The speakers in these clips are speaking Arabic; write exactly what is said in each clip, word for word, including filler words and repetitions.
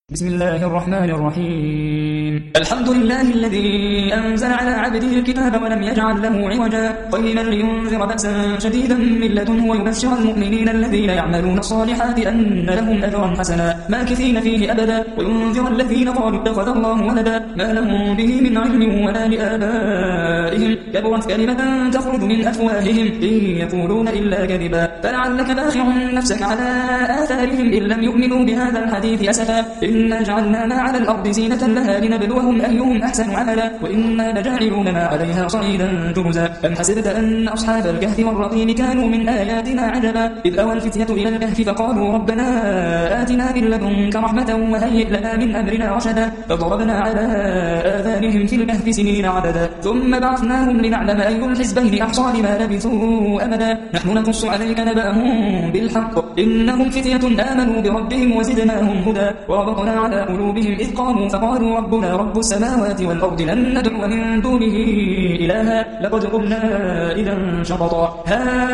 بسم الله الرحمن الرحيم. الحمد لله الذي أنزل على عبده الكتاب ولم يجعل له عوجا قيما لينذر بأسا شديدا من لدنه ويبشر المؤمنين الذين يعملون الصالحات أن لهم أجرا حسنا ماكثين فيه أبدا وينذر الذين قالوا اتخذ الله ولدا ما لهم به من علم ولا لآبائهم كبرت كلمة تخرج من أفواههم إن يقولون إلا كذبا فلعلك باخع نفسك على آثارهم إن لم يؤمنوا بهذا الحديث أسفا إنا جعلنا ما على الأرض زينة لها لنبلوهم أيهم أحسن عملا وإنا لجاعلون ما عليها صعيدا جرزا أم حسبت أن أصحاب الكهف والرقيم كانوا من آياتنا عجبا إذ أوى الفتية إلى الكهف فقالوا ربنا آتنا من لدنك رحمة وهيئ لنا من أمرنا رشدا فضربنا على آذانهم في الكهف سنين عددا ثم بعثناهم لنعلم أي الحزبين أحصى لما لبثوا أمدا نحن نقص عليك نبأهم بالحق إنهم فتية آمنوا بربهم وزدناهم هدى وربطنا على قلوبهم إذ قاموا فقالوا ربنا رب السماوات والأرض لن ندعو من دونه إلها لقد قلنا إذا شططا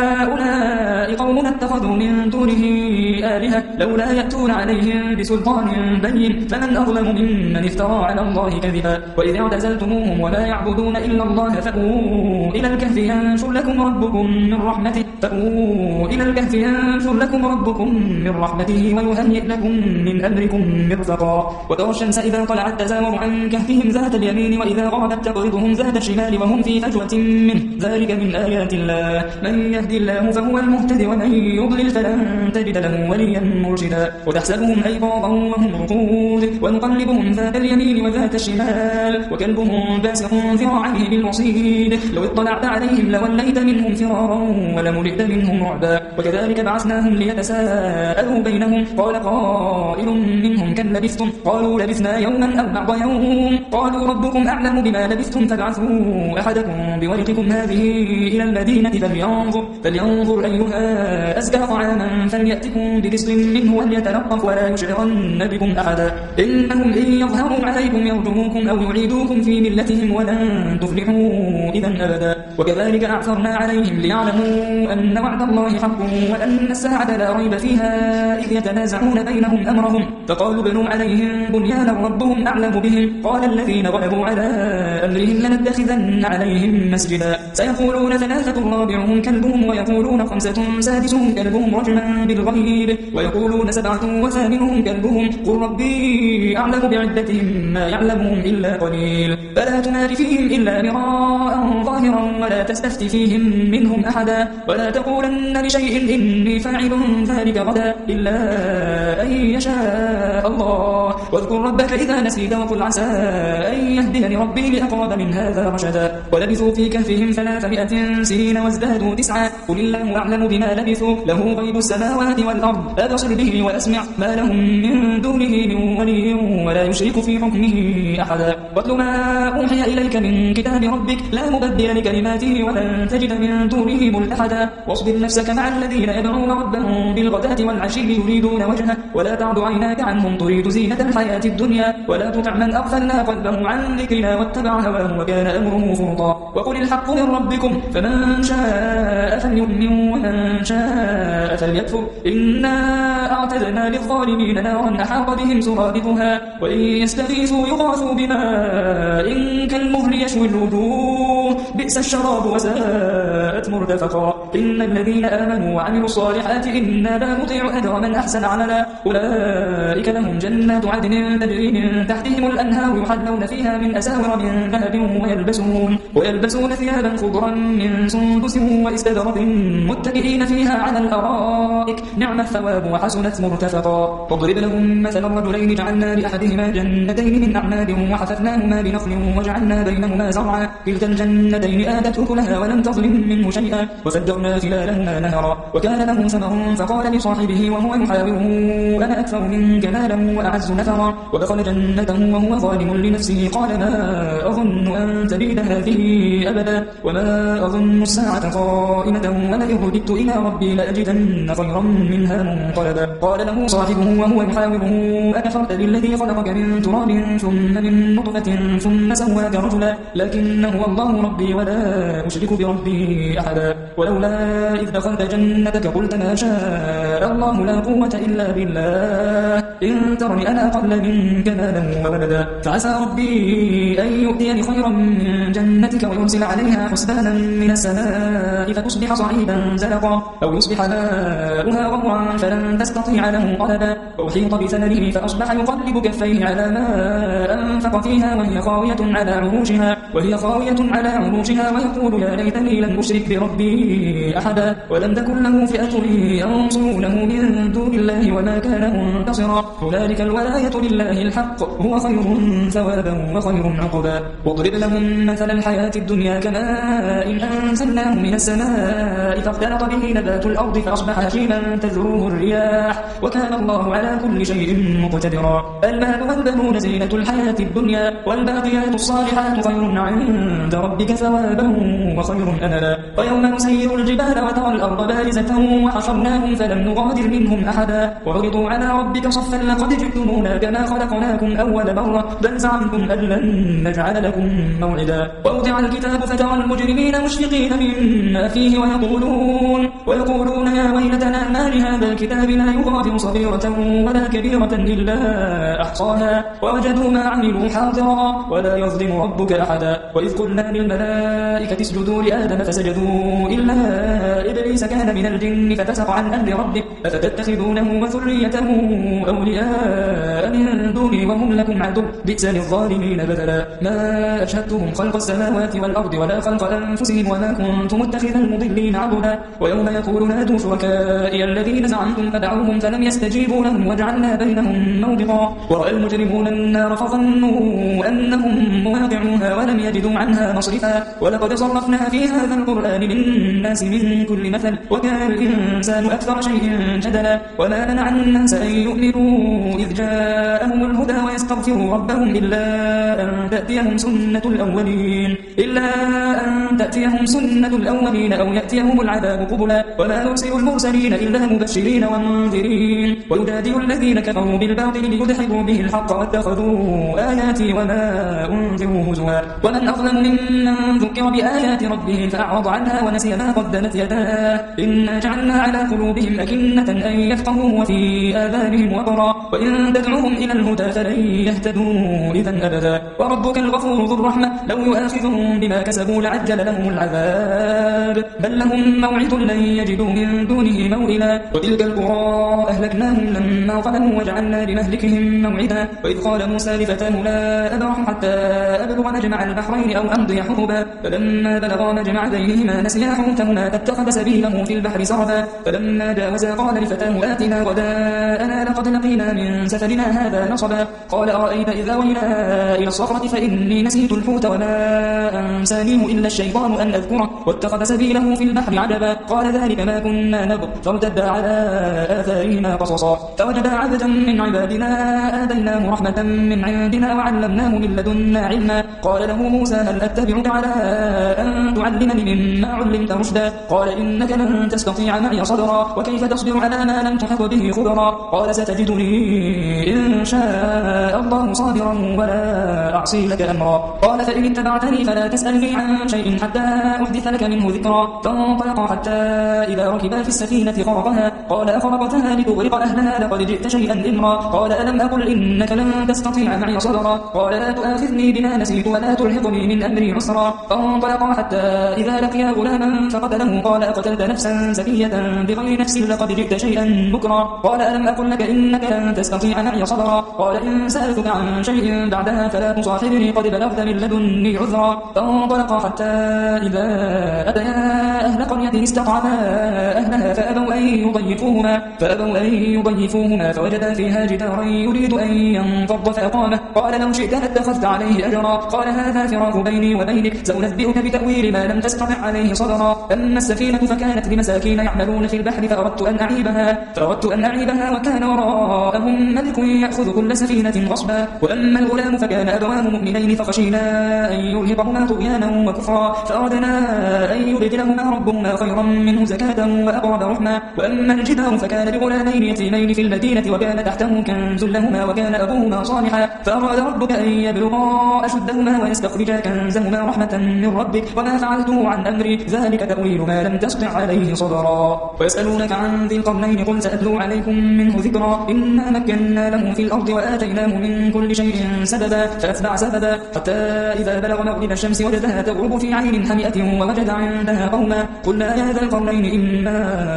هؤلاء قومنا اتخذوا من دونه آلهة لولا يأتون عليهم بسلطان بين فمن أظلم ممن افترى على الله كذبا وإذ اعتزلتموهم وما يعبدون إلا الله فأووا إلى الكهف ينشر لكم ربكم من رحمته فأووا إلى الكهف ينشر لكم ربكم من رحمته ويهيئ لكم من أمركم مرفقا وترى الشمس إذا طلعت تزاور عن كهفهم ذات اليمين وإذا غربت تقرضهم ذات الشمال وهم في فجوة منه ذلك من آيات الله من يهدي الله فهو المهتد ومن يضلل فلن تجد له وليا مرشدا وتحسبهم أيقاظا وهم رقود ونقلبهم ذات اليمين وذات الشمال وكلبهم باسق ذراعيه بالوصيد لو اطلعت عليهم لوليت منهم فرارا ولملئت منهم رعبا وكذلك بعثناهم ليتساءلوا بينهم قال قائل منهم كم لبثتم قالوا لبثنا يوما أو بعض يوم قالوا ربكم أعلم بما لبثتم فابعثوا أحدكم بورقكم هذه إلى المدينة فلينظر, فلينظر أيها أزكى طعاما فليأتكم برزق منه وليتلطف ولا يشعرن بكم أحدا إنهم إن يظهروا عليكم يرجموكم أو يعيدوكم في ملتهم ولن تفلحوا إذا أبدا وكذلك أعثرنا عليهم ليعلموا أن وعد الله حق وأن الساعة لا ريب فيها إذ يتنازعون بينهم أمرهم فقالوا بنوا عليهم بنيانا ربهم أعلم بهم قال الذين غلبوا على أمرهم لنتخذن عليهم مسجدا سيقولون ثلاثة رابعهم كلبهم ويقولون خمسة سادسهم كلبهم رجما بالغيب ويقولون سبعة وثامنهم كلبهم قل ربي أعلم بعدتهم ما يعلمهم إلا قليل فلا تمار فيهم إلا مراء ظاهرا ولا تستفت فيهم منهم أحدا ولا تقولن لشيء إني فاعل ذلك غدا إلا أن يشاء الله واذكر ربك إذا نسيت وقل عسى أن يهديني ربي لأقرب من هذا رشدا ولبثوا في كهفهم ثلاثمائة سنين وازدادوا تسعا قل الله أعلم بما لبثوا له غيب السماوات والأرض أبصر به وأسمع ما لهم من دونه من ولي ولا يشرك في حكمه أحدا واتل ما أوحي إليك من كتاب ربك لا مبدل لكلماته ولن تجد من دونه ملتحدا واصبر نفسك مع الذين يدعون ربهم بالغداة والعشي يريدون وجهه ولا تعد عيناك عنهم تريد زينة الحياة الدنيا ولا تطع من أغفلنا قلبه عن ذكرنا واتبع هواه وكان أمره فرطا وقل الحق من ربكم فمن شاء فليؤمن ومن شاء فليكفر إنا أعتدنا للظالمين نارا أحاط بهم سرادقها وإن يستغيثوا يغاثوا بماء كالمهل يشوي الوجوه بئس الشراب وساءت مرتفقا إن الذين آمنوا وعملوا الصالحات إنا لا نطيع أجر من أحسن عملا أولئك لهم جنات عدن تجري من تحتهم الأنهار يحلون فيها من أساور من ذهب ويلبسون, ويلبسون ثيابا خضرا من سندس واستبرق متكئين فيها على الأرائك نعم الثواب وحسنت مرتفقا واضرب لهم مثل الرجلين جعلنا لأحدهما جنتين من أعناب وحففناهما بنخل وجعلنا بينهما زرعا كلتا الجنتين آتت أكلها ولم تظلم منه شيئا وفجرنا خلالهما نهرا وكان له ثمر فقال لصاحبه وهو يحاوره أنا أكثر منك مالا وأعز نفرا ودخل جنته وهو ظالم لنفسه قال ما أظن أن تبيد هذه أبدا وما أظن الساعة قائمة ولئن رددت إلى ربي لأجدن خيرا منها منقلبا قال له صاحبه وهو يحاوره أكفرت بالذي خلقك من تراب ثم من نطفة ثم سواك رجلا لكن هو الله ربي ولا أشرك بربي أحدا ولولا إذ دخلت جنتك قلت ما شاء الله لا قوة إلا بالله إن ترني أنا أقل منك مالا وولدا فعسى ربي أن يؤتيني خيرا من جنتك ويرسل عليها حسبانا من السماء فتصبح صعيدا زلقا أو يصبح ماؤها غورا فلن تستطيع له طلبا وأحيط بثمره فأصبح يقلب كفيه على ما أنفق فيها وهي خاوية على عروشها وهي خاوية على عروشها ويقول يا ليتني لم أشرك بربي أحدا ولم تكن له فئة ينصرونه من دون الله وما كان منتصرا هنالك الولاية لله الحق هو خير ثوابا وخير عقبا واضرب لهم مثل الحياة الدنيا كماء إن أنزلناه من السماء فاختلط به نبات الأرض فأصبح هشيما تذروه الرياح وكان الله على كل شيء مقتدرا المال والبنون زينة الحياة الدنيا والباقيات الصالحات خير عند ربك ثوابا وخير أملا ويوم نسير الجبال وترى الأرض بارزة وحشرناهم فلم نغادر منهم أحدا وعرضوا على ربك صفا لقد جئتمونا كما خلقناكم أول مرة بل زعمتم أن لن نجعل لكم موعدا ووضع الكتاب فترى المجرمين مشفقين مما فيه ويقولون ويقولون يا ويلتنا ما لهذا الكتاب لا يغادر صغيرة ولا كبيرة إلا أحصاها ووجدوا ما عملوا حاضرا ولا يظلم ربك أحدا وإذ قلنا للملائكة اسجدوا لآدم فسجدوا إلا إبليس كان من الجن ففسق عن أمر ربك أفتتخذونه وذريته أولياء من دوني وهم لكم عدو بئس للظالمين بدلا ما أشهدتهم خلق السماوات والأرض ولا خلق أنفسهم وما كنت متخذ المضلين عضدا ويوم يقول نادوا شركائي الذين زعمتم فدعوهم فلم يستجيبوا لهم وجعلنا بينهم موبقا ورأى المجرمون النار فظنوا أنهم مواقعوها ولم يجدوا عنها مصرفا ولقد صرفنا في هذا القرآن للناس من كل مثل وكان الإنسان أكثر شيء جدلا وما منع الناس أن يؤمنوا إذ جاءهم الهدى ويستغفروا ربهم إلا أن تأتيهم سنة الأولين إلا أن تأتيهم سنة الأولين أو يأتيهم العذاب قبلا وما نرسل المرسلين إلا مبشرين ومنذرين ويجادل الذين كفروا بالباطل ليدحضوا به الحق واتخذوا آياتي وما أنذروا هزوا ومن أظلم ممن ذكر بآيات ربه فأعرض عنها ونسي ما قدمت يداه إنا جعلنا على قلوبهم أكنة أن يفقهوا وفي آذانهم وقرا وإن تدعوهم إلى الهدى فلن يهتدوا إذا أبدا وربك الغفور ذو الرحمة لو يؤاخذهم بما كسبوا لعجل لهم العذاب بل لهم موعد لن يجدوا من دونه موئلا وتلك القرى أهلكناهم لما ظلموا وجعلنا لمهلكهم موعدا وإذ قال موسى لفتاه لا أبرح حتى أبلغ مجمع البحرين أو أمضي حقبا فلما بلغا مجمع بينهما نسيا حوتهما فاتخذ سبيله في البحر سربا فلما جاوزا قال لفتاه آتنا غداءنا لقد لقينا من سفرنا هذا نصبا قال أرأيت إذا وينا إلى الصخرة فإني نسيت الحوت وما أنسانيه إلا الشيطان أن أذكره واتخذ سبيله في البحر عجبا قال ذلك ما كنا نبغ فارتدا على آثارهما قصصا فوجدا عبدا من عبادنا آتيناه رحمة من عندنا وعلمناه من لدنا علما قال له موسى هل أتبعك على أن تعلمني مما علمت رشدا قال إنك لن تستطيع معي صبرا وكيف تصبر على ما لم تحط به خبرا قال ستجدني إن شاء الله صابرا ولا أعصي لك أمرا قال فإن اتبعتني فلا تسألني عن شيء حتى أحدث لك منه ذكرا فانطلقا حتى إذا ركبا في السفينة خرقها قال أخرقتها لتغرق أهلها لقد جئت شيئا إمرا قال ألم أقل إنك لن تستطيع معي صبرا قال لا تؤاخذني بما نسيت ولا تلحقني من أمري عسرا فانطلقا حتى إذا لقيا غلاما فقتله قال أقتلت نفسا زكية بغير نفس لقد جئت شيئا نكرا قال ألم أقل لك إنك لن تستطيع معي صبرا قال إن سألتك عن شيء بعدها فلا تصاحبني قد بلغت من لدني عذرا فانطلقا حتى إذا أتيا أهل قرية استطعما أهلها فأبوا أن يضيفوهما فأبوا أن يضيفوهما فوجدا فيها جدارا يريد أن ينفض فأقامه قال لو شئت لاتخذت عليه أجرا قال هذا فراق بيني وبينك سأنبئك بتأويل ما لم تستطع عليه صبرا أما السفينة فكانت لمساكين يعملون في البحر فأردت أن أعيبها فأردت أن أعيبها وكان وراءهم ملك يأخذ كل سفينة غصبا. وأما الغلام فكان أبواه مؤمنين فخشينا أن يرهقهما طغيانا وكفرا فأردنا أن يبدلهما ربهما خيرا منه زكاة وأقرب رحما. وأما الجدار فكان لغلامين يتيمين في المدينة وكان تحته كنز لهما وكان أبوهما صالحا فأراد ربك أن يبلغا أشدهما ويستخرجا كنزهما رحمة من ربك وما فعلته عن أمري ذلك تأويل ما لم تستطع عليه صبرا. ويسألونك عن ذي القرنين قل سأتلو عليكم منه ذكرا إنا مكنا له في الأرض وآتيناه من كل شيء سببا فأتبع سببا حتى إذا بلغ مغرب الشمس وجدها تغرب في عين حمئة ووجد عندها قوما قلنا يا ذا القرنين إما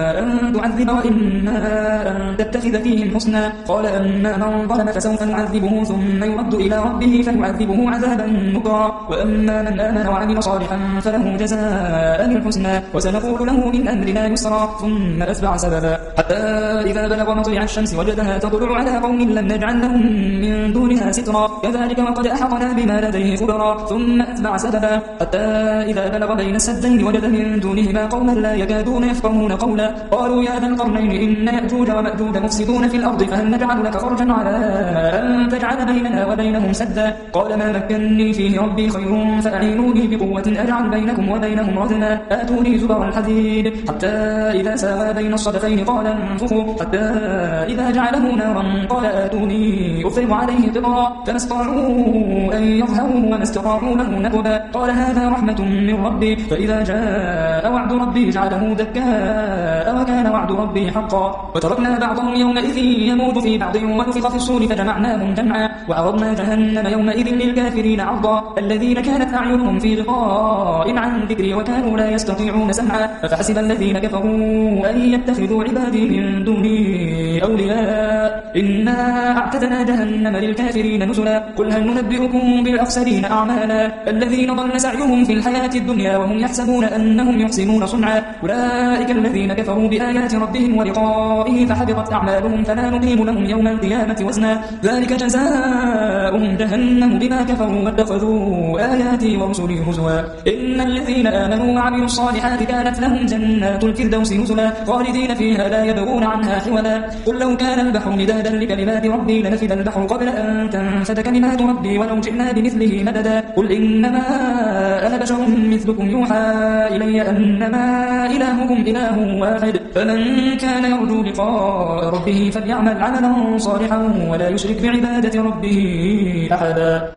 أن تعذب وإما أن تتخذ فيهم حسنا قال أما من ظلم فسوف نعذبه ثم يرد إلى ربه فيعذبه عذابا نكرا وأما من آمن وعمل صالحا فله جزاء الحسنى وسنقول له من أمرنا يسرا ثم أتبع سببا حتى إذا بلغ مطلع الشمس وجدها تطلع على قوم لم نجعل لهم من دونها سترا كذلك وقد أحطنا بما لديه خبرا ثم أتبع سببا حتى إذا بلغ بين السدين وجد من دونهما قوما لا يكادون يفقهون قولا قالوا يا ذا القرنين إن يأجوج ومأجوج مفسدون في الأرض فهل نجعل لك خرجا على أن تجعل بيننا وبينهم سدا قال ما مكنني فيه ربي خير فأعينوني بقوة أجعل بينكم وبينهم ردما آتوني زبر الحديد حتى إذا ساوى بين الصدفين قال انفخوا حتى إذا جعله نارا قال آتوني أفرغ عليه قطرا فما استطاعوا أن يظهروا وما استطاعوا له نقبا قال هذا رحمة من ربي فإذا جاء وعد ربي جعله دكاء وكان وعد ربي حقا وتركنا بعضهم يومئذ يموت في بعض ونفخ في الصور فجمعناهم جمعا وعرضنا جهنم يومئذ للكافرين عرضا الذين كانت أعينهم في غطاء عن ذكري وكانوا لا يستطيعون سمعا فحسب الذين كفروا أن يتخذوا عبادي من دوني أولياء إنا أعتدنا جهنم للكافرين نزلا قل هل ننبئكم بالأخسرين أعمالا الذين ضل سعيهم في الحياة الدنيا وهم يحسبون أنهم يحسنون صنعا أولئك الذين كفروا بآيات ربهم ولقائه فحبطت أعمالهم فلا نقيم لهم يوم القيامة وزنا ذلك جزاؤهم جهنم بما كفروا واتخذوا آياتي ورسلي هزوا إن الذين آمنوا وعملوا الصالحات كانت لهم جنات الفردوس نزلا خالدين فيها لا يبغون عنها حولا قل لو كان البحر مدادا لكلمات ربي لنفد البحر قبل أن تنفد كلمات ربي ولو جئنا بمثله مددا قل إنما أنا بشر مثلكم يوحى إلي أنما إلهكم إله واحد فمن كان يرجو لقاء ربه فليعمل عملا صالحا ولا يشرك بعبادة ربه أحدا.